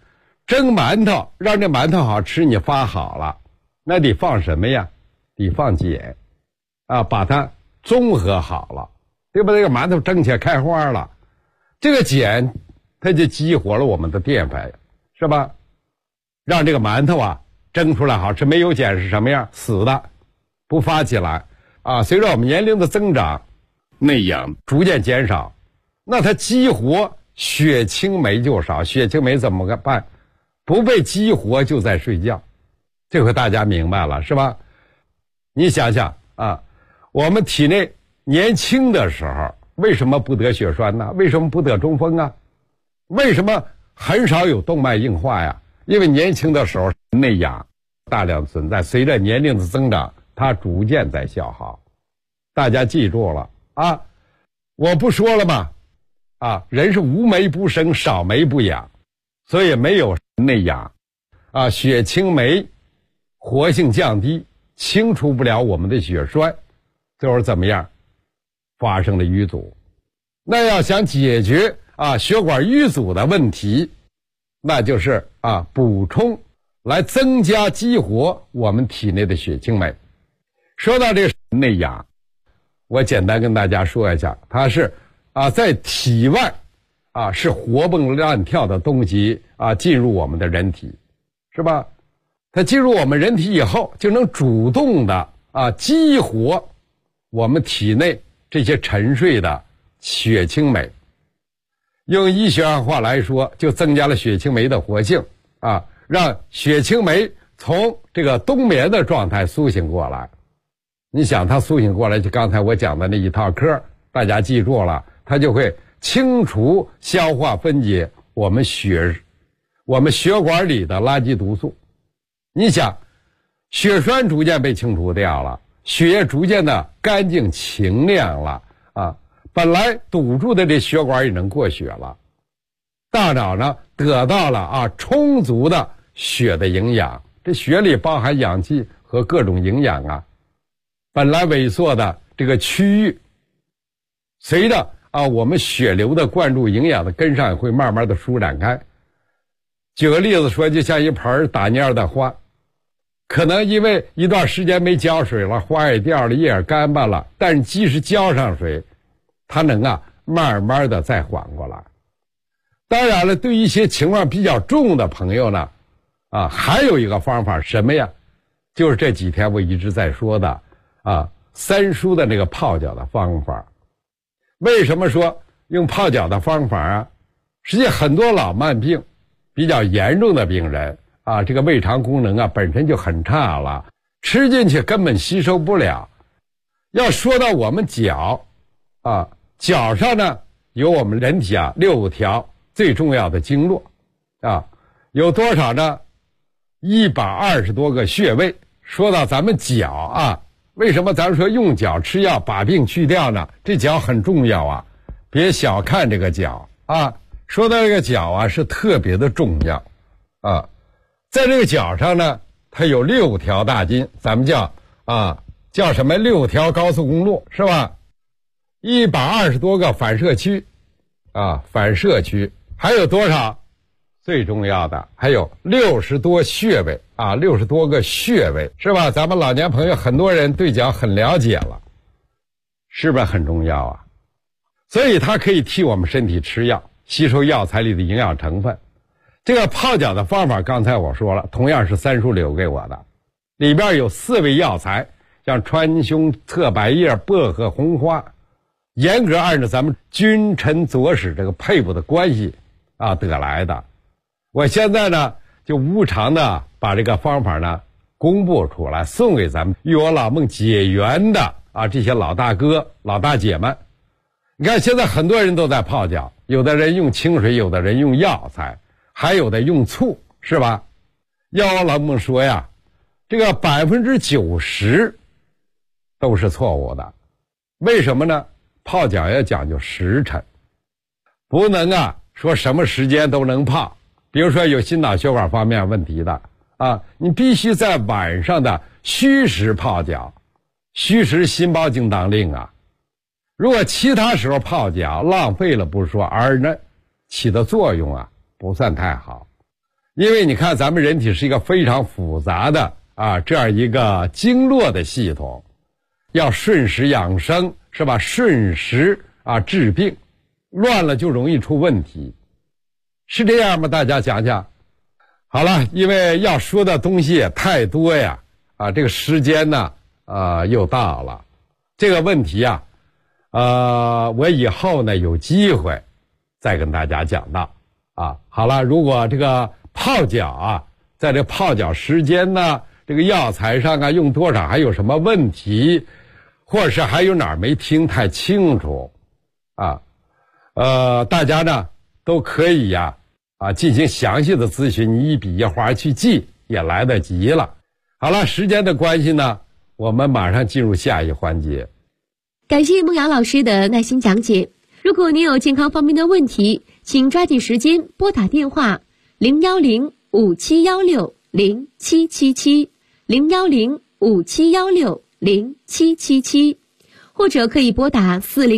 蒸馒头，让这馒头好吃，你发好了，那得放什么呀？得放碱啊，把它综合好了，对吧？这个馒头蒸起来开花了，这个碱它就激活了我们的淀粉，是吧？让这个馒头啊蒸出来好吃。没有碱是什么样？死的，不发起来啊。随着我们年龄的增长，内氧逐渐减少，那它激活血清酶就少。血清酶怎么办？不被激活就在睡觉。这回大家明白了是吧？你想想啊，我们体内年轻的时候为什么不得血栓呢？为什么不得中风啊？为什么很少有动脉硬化呀？因为年轻的时候内氧大量存在，随着年龄的增长，它逐渐在消耗。大家记住了啊，我不说了吗？啊，人是无酶不生，少酶不养，所以没有内氧啊，血清酶活性降低，清除不了我们的血栓，最后怎么样？发生了淤阻。那要想解决血管淤阻的问题，那就是补充来增加激活我们体内的血清酶。说到这个内氧，我简单跟大家说一下，它是在体外是活蹦乱跳的东西进入我们的人体，是吧？它进入我们人体以后，就能主动的激活我们体内这些沉睡的血清酶。用医学上话来说，就增加了血清酶的活性让血清酶从这个冬眠的状态苏醒过来。你想它苏醒过来，就刚才我讲的那一套课，大家记住了，它就会清除消化分解我们血管里的垃圾毒素。你想血栓逐渐被清除掉了，血液逐渐的干净清亮了本来堵住的这血管也能过血了，大脑呢得到了充足的血的营养，这血里包含氧气和各种营养本来萎缩的这个区域，随着我们血流的灌注，营养的跟上，会慢慢的舒展开。举个例子说，就像一盆打蔫的花，可能因为一段时间没浇水了，花也掉了，叶也干巴了，但是即使浇上水，它能慢慢的再缓过来。当然了，对于一些情况比较重的朋友呢还有一个方法，什么呀？就是这几天我一直在说的三叔的那个泡脚的方法。为什么说用泡脚的方法实际很多老慢病比较严重的病人这个胃肠功能本身就很差了，吃进去根本吸收不了。要说到我们脚脚上呢有我们人体6条最重要的经络有多少呢？120多个穴位。说到咱们脚为什么咱们说用脚吃药把病去掉呢？这脚很重要别小看这个脚说到这个脚是特别的重要在这个脚上呢，它有6条大筋，咱们叫什么6条高速公路，是吧？120多个反射区反射区，还有多少？最重要的还有60多穴位60多个穴位，是吧？咱们老年朋友很多人对脚很了解了，是不是很重要所以它可以替我们身体吃药，吸收药材里的营养成分。这个泡脚的方法刚才我说了，同样是三叔留给我的，里边有4味药材，像川芎、侧柏叶、薄荷、红花，严格按照咱们君臣佐使这个配伍的关系得来的。我现在呢就无偿的把这个方法呢公布出来，送给咱们与我老孟结缘的这些老大哥老大姐们。你看现在很多人都在泡脚，有的人用清水，有的人用药材，还有的用醋，是吧？要我老孟说呀，这个90%都是错误的。为什么呢？泡脚要讲究时辰，不能说什么时间都能泡。比如说有心脑血管方面问题的你必须在晚上的戌时泡脚，戌时心包经当令如果其他时候泡脚浪费了不说，而呢起的作用不算太好。 因为你看咱们人体是一个非常复杂的这样一个经络的系统，要顺时养生是吧？顺时治病，乱了就容易出问题，是这样吗？大家讲讲。好了，因为要说的东西也太多呀，这个时间呢又到了，这个问题我以后呢有机会再跟大家讲到好了，如果这个泡脚在这泡脚时间呢，这个药材上用多少还有什么问题，或者是还有哪儿没听太清楚大家呢都可以进行详细的咨询，你一笔一划去记也来得及了。好了，时间的关系呢，我们马上进入下一环节。 感谢孟瑶老师的耐心讲解。如果您有健康方面的问题，请抓紧时间拨打电话010-5716-0777 010-5716-0777，或者可以拨打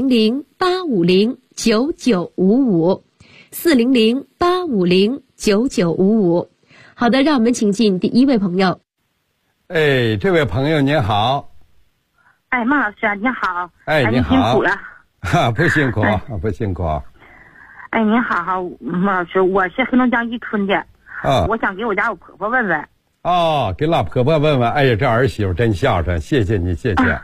400-850-9955 400-850-9955。好的，让我们请进第一位朋友。 这位朋友您好。 孟老师您好。 你好。 辛苦了。 不辛苦，不辛苦。 您好，孟老师，我是黑龙江伊春的。我想给我家我婆婆问问。 给老婆婆问问。哎呀，这儿媳妇真孝顺，谢谢你，谢谢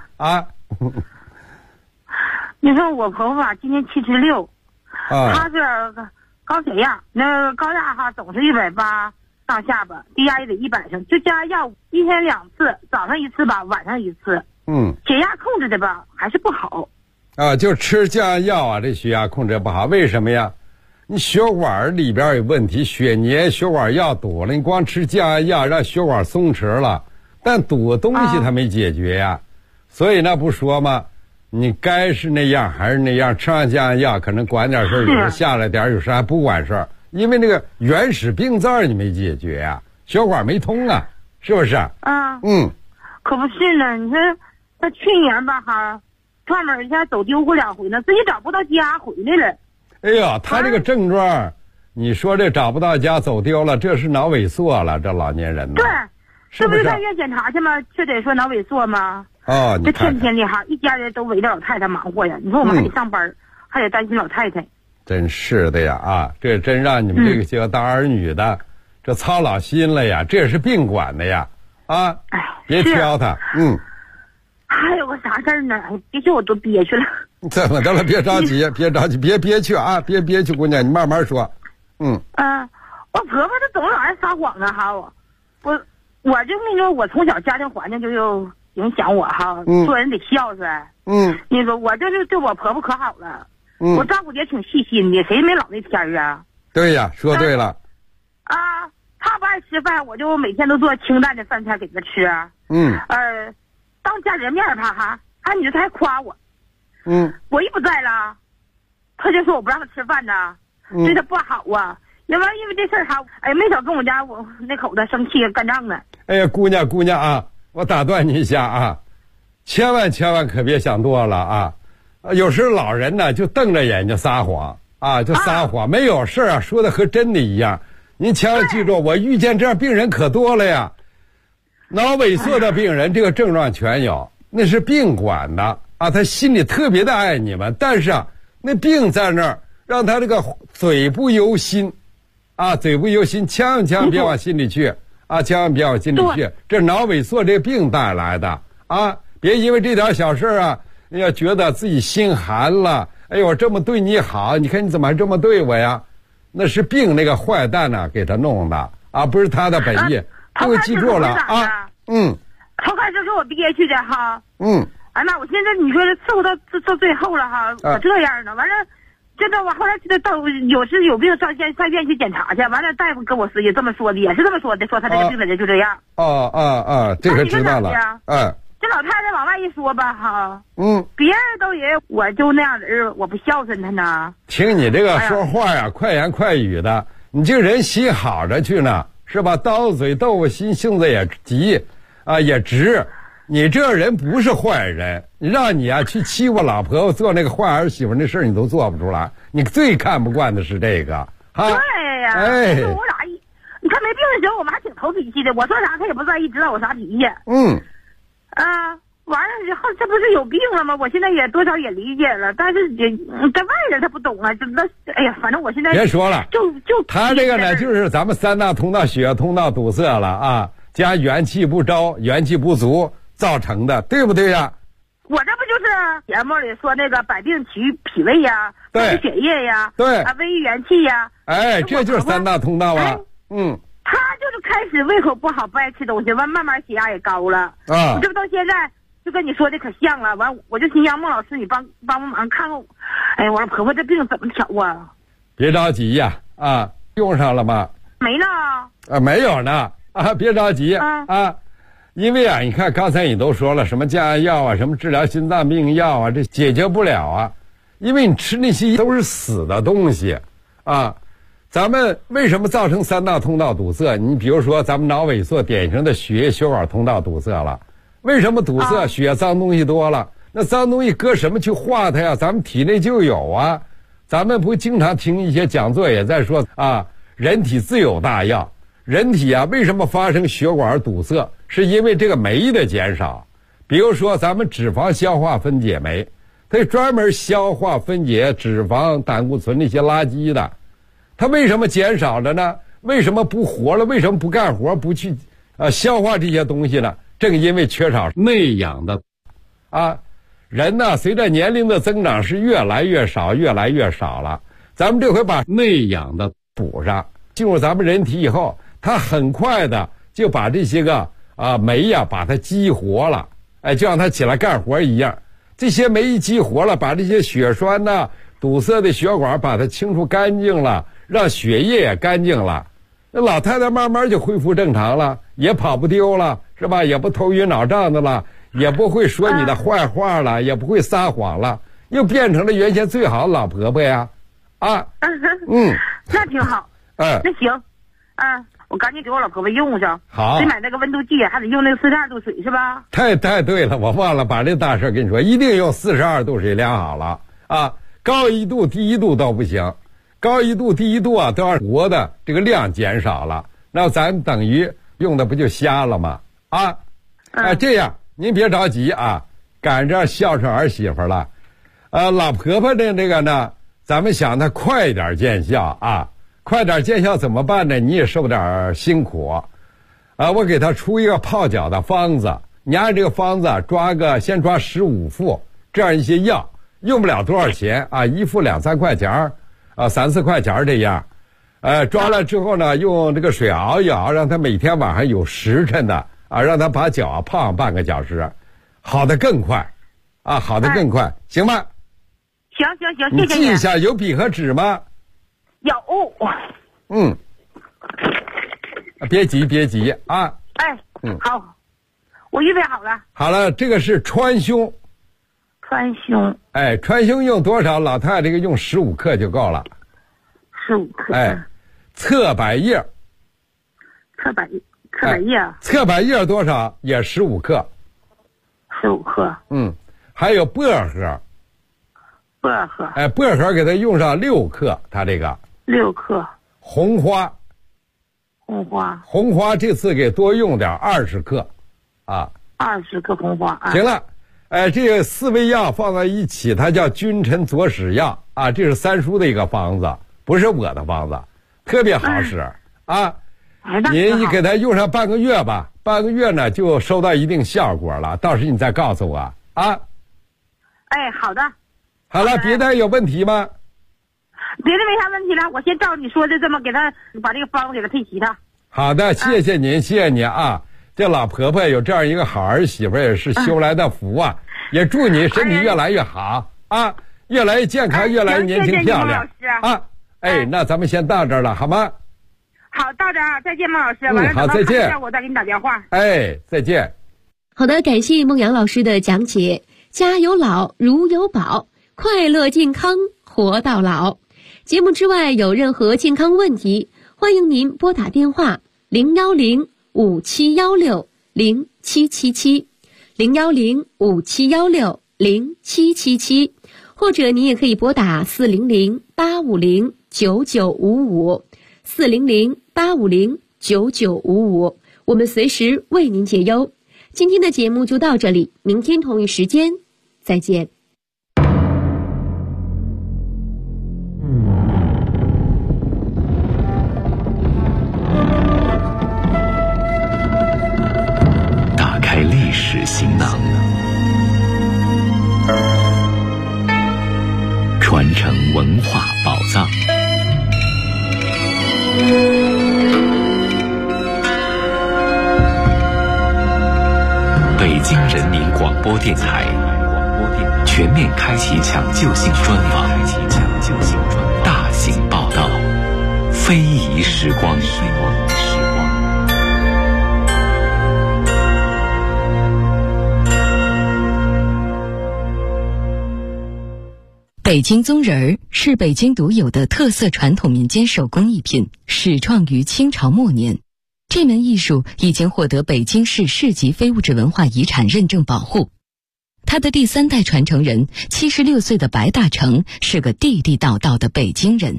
你说我婆婆今年76，她是高血压，那高压总是180上下吧，低压也得100上，就加药一天2次，早上1次吧，晚上1次。血压控制的吧还是不好。 就吃降压药这血压控制不好，为什么呀？你血管里边有问题，血粘血管药堵了，你光吃降压药让血管松弛了，但堵的东西它没解决呀。所以那不说吗？你该是那样还是那样，吃上降压药可能管点事儿，有时下来点，有时还不管事儿，因为那个原始病灶你没解决呀，血管没通是不是？ 可不是呢。你说他去年吧专门一下走丢过2回呢，自己找不到家回来了。 哎呀，他这个症状，你说这找不到家走丢了，这是脑萎缩了，这老年人呢。 对， 是不是？ 这不是上医院检查去吗？就得说脑萎缩吗？ 这天天的一家人都围着老太太忙活呀。你说我们还得上班，还得担心老太太。 真是的呀这真让你们这些个当儿女的，这操老心了呀，这也是病管的呀别挑他。 还有个啥事儿呢？别说我都憋屈了。 怎么的了？别着急，别着急，别憋屈别憋屈，姑娘，你慢慢说。 我婆婆她总老爱撒谎我就跟你说，我从小家庭环境就影响我做人得孝顺。那个我就是对我婆婆可好了。我照顾也挺细心的，谁没老那天对呀，说对了。 她不爱吃饭，我就每天都做清淡的饭菜给她吃。当家人面你说他还夸我。我一不在了，他就说我不让他吃饭呢，对他不好因为这事儿没少跟我家我那口子生气干仗呢。 哎呀，姑娘我打断你一下千万可别想多了有时老人呢就瞪着眼睛撒谎就撒谎，没有事儿说的和真的一样。您千万记住，我遇见这样病人可多了呀。脑萎缩的病人这个症状全有，那是病管的他心里特别的爱你们，但是那病在那儿，让他这个嘴不由心嘴不由心，千万别往心里去千万别往心里去，这脑萎缩这病带来的别因为这点小事要觉得自己心寒了。哎呦，我这么对你好，你看你怎么还这么对我呀？那是病那个坏蛋给他弄的不是他的本意。各位记住了头开始给我憋屈的那我现在你说伺候到最后了我这样呢，完了真的我后来到有时有病上院去检查去，完了大夫跟我也这么说的，也是这么说的，说他这个病的人就这样。 这个知道了。 这老太太往外一说吧别人都以为我就那样人，我不孝顺他呢。 听你这个说话快言快语的，你这人心好着去呢，是吧？刀嘴豆腐心，性子也急也直。你这人不是坏人，你让你去欺负老婆婆，做那个坏儿媳妇那事儿你都做不出来。你最看不惯的是这个对呀。我俩你看没病的时候我们还挺投脾气的，我说啥他也不在意，知道我啥脾气。完了以后这不是有病了吗？我现在也多少也理解了，但是也在外人他不懂啊，就那哎呀，反正我现在别说了， 就他这个呢，就是咱们3大通道血液通道堵塞了啊，加元气不招、元气不足造成的，对不对呀？ 我这不就是节目里说那个百病起于脾胃呀，对血液呀， 对啊，微元气呀， 哎，这就是3大通道啊。 他就是开始胃口不好，不爱吃东西，完慢慢血压也高了啊。这不到现在就跟你说的可像了，完我就心想孟老师你帮我忙看看我，哎，我说婆婆这病怎么调啊？ 别着急呀，啊，用上了吗？ 没呢。 啊，没有呢，啊，别着急啊。因为啊，你看刚才你都说了，什么降压药啊，什么治疗心脏病药啊，这解决不了啊，因为你吃那些都是死的东西啊。咱们为什么造成3大通道堵塞？你比如说咱们脑萎缩，典型的血液血管通道堵塞了，为什么堵塞？血脏东西多了，那脏东西搁什么去化它呀？咱们体内就有啊。咱们不经常听一些讲座也在说啊，人体自有大药。人体啊，为什么发生血管堵塞？是因为这个酶的减少。比如说咱们脂肪消化分解酶，它专门消化分解脂肪、胆固醇那些垃圾的。它为什么减少了呢？为什么不活了？为什么不干活？不去消化这些东西呢？正因为缺少内氧的啊。人呢，随着年龄的增长是越来越少，越来越少了。咱们这回把内氧的补上，进入咱们人体以后，它很快的就把这些个酶呀，把它激活了，哎，就让它起来干活一样。这些酶一激活了，把这些血栓呐、堵塞的血管把它清除干净了，让血液也干净了。那老太太慢慢就恢复正常了，也跑不丢了，是吧？也不头晕脑胀的了，也不会说你的坏话了，也不会撒谎了，又变成了原先最好的老婆婆呀，啊， 那挺好，那行，我赶紧给我老婆婆用上。 好， 得买那个温度计，还得用那个42度水是吧？ 太对了，我忘了把这大事跟你说，一定用42度水量好了啊，高1度低1度都不行，高1度低1度啊都要活的这个量减少了，那咱等于用的不就瞎了吗？啊，这样您别着急啊，赶着孝顺儿媳妇了，老婆婆的这个呢，咱们想她快一点见效啊。快点见效怎么办呢？你也受点辛苦，我给他出一个泡脚的方子，你按这个方子先抓15副，这样一些药用不了多少钱啊，一副2、3块钱3、4块钱这样，抓了之后呢，用这个水熬一熬，让他每天晚上有时辰的啊，让他把脚泡上半个小时，好的更快，好的更快，行吗？ 行，谢谢你。 你记一下，有笔和纸吗？ 有。 别急啊！ 好，我预备好了。 好了，这个是川芎。 川芎。 哎，川芎用多少？老太太这个用15克就够了。 15克。 哎，侧柏叶。 侧柏叶。 侧柏叶多少？也15克。 15克。 还有薄荷。 薄荷。 哎，薄荷给它用上6克，它这个。 6克。 红花这次给多用点20克 ，20克红花行了，这个4味药放在一起，它叫君臣佐使药啊，这是三叔的一个方子，不是我的方子，特别好使啊。你给它用上半个月吧，半个月呢就收到一定效果了，到时你再告诉我啊。 好的。 好了，别的有问题吗？ 别的没啥问题了，我先照你说的这么给他把这个方子给他配齐他。 好的，谢谢您，谢谢您啊！这老婆婆有这样一个好儿媳妇也是修来的福啊！也祝你身体越来越好啊，越来越健康，越来越年轻漂亮啊！那咱们先到这儿了，好吗？ 好，到这儿，再见，孟老师。完了， 好，再见。 我再给你打电话。 再见。 好的，感谢孟阳老师的讲解。家有老，如有宝，快乐健康活到老。节目之外有任何健康问题，欢迎您拨打电话010-5716-0777 010-5716-0777，或者你也可以拨打400-850-9955 400-850 9955，我们随时为您解忧。今天的节目就到这里，明天同一时间再见。 打开历史行囊，传承文化宝藏。北京人民广播电台全面开启抢救性专访，大型报道，非遗时光。 北京宗人儿是北京独有的特色传统民间手工艺品，始创于清朝末年。这门艺术已经获得北京市市级非物质文化遗产认证保护。他的第3代传承人76岁的白大成是个地地道道的北京人。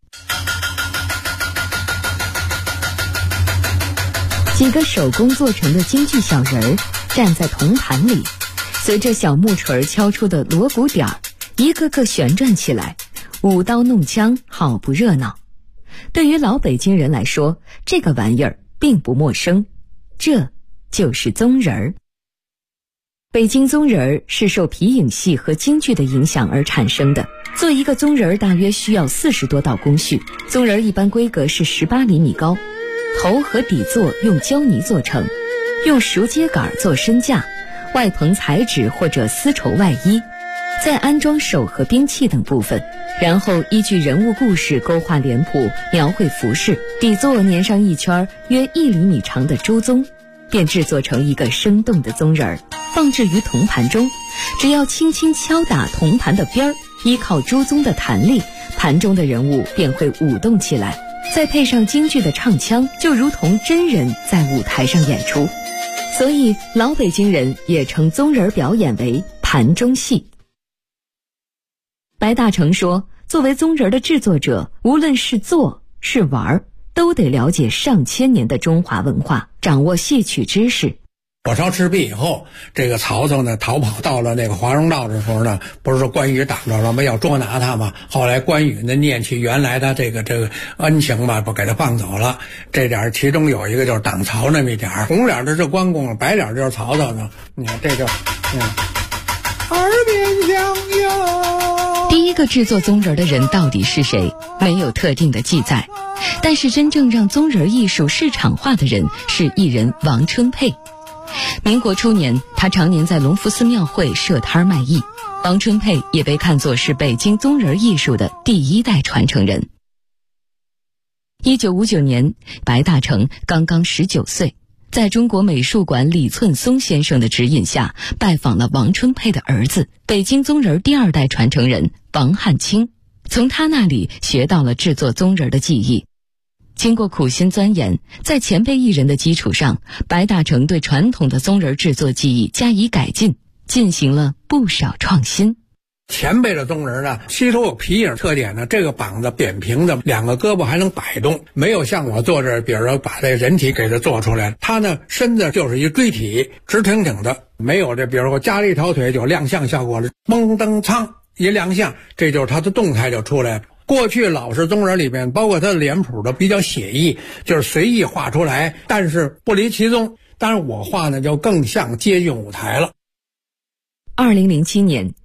几个手工做成的京剧小人儿站在铜盘里，随着小木锤敲出的锣鼓点儿，一个个旋转起来，舞刀弄枪，好不热闹。对于老北京人来说，这个玩意儿并不陌生，这就是宗人儿。北京宗人儿是受皮影戏和京剧的影响而产生的。做一个宗人儿大约需要40多道工序，宗人儿一般规格是18厘米高，头和底座用胶泥做成，用熟秸秆做身架，外棚彩纸或者丝绸外衣，再安装手和兵器等部分，然后依据人物故事勾画脸谱，描绘服饰，底座粘上一圈约1厘米长的猪鬃，便制作成一个生动的宗人儿，放置于铜盘中。只要轻轻敲打铜盘的边儿，依靠猪鬃的弹力，盘中的人物便会舞动起来，再配上京剧的唱腔，就如同真人在舞台上演出。所以老北京人也称宗人表演为盘中戏。白大成说，作为宗人的制作者，无论是做是玩，都得了解上千年的中华文化，掌握戏曲知识。 火烧赤壁以后，这个曹操呢逃跑到了那个华容道的时候呢，不是说关羽挡着了吗？要捉拿他嘛。后来关羽呢念起原来他这个恩情吧，不给他放走了。这点其中有一个就是挡曹那么一点，红脸的是关公，白脸就是曹操呢。你看这就耳边响哟。 第一个制作宗人的人到底是谁？没有特定的记载。但是真正让宗人艺术市场化的人是艺人王春佩。民国初年，他常年在隆福寺庙会设摊卖艺。王春佩也被看作是北京宗人艺术的第1代传承人。1959年，白大成刚刚19岁，在中国美术馆李寸松先生的指引下，拜访了王春佩的儿子，北京宗人第2代传承人王汉卿，从他那里学到了制作宗人的技艺。经过苦心钻研，在前辈艺人的基础上，白大成对传统的宗人制作技艺加以改进，进行了不少创新。 前辈的宗人呢，吸收有皮影特点呢，这个膀子扁平的，2个胳膊还能摆动，没有像我做这，比如说把这人体给它做出来，他呢身子就是一锥体，直挺挺的，没有这比如说加了一条腿就亮相效果了，嘣噔噌一亮相，这就是他的动态就出来了。过去老式宗人里边，包括他的脸谱都比较写意，就是随意画出来，但是不离其宗。当然我画呢就更像接近舞台了。 2007年，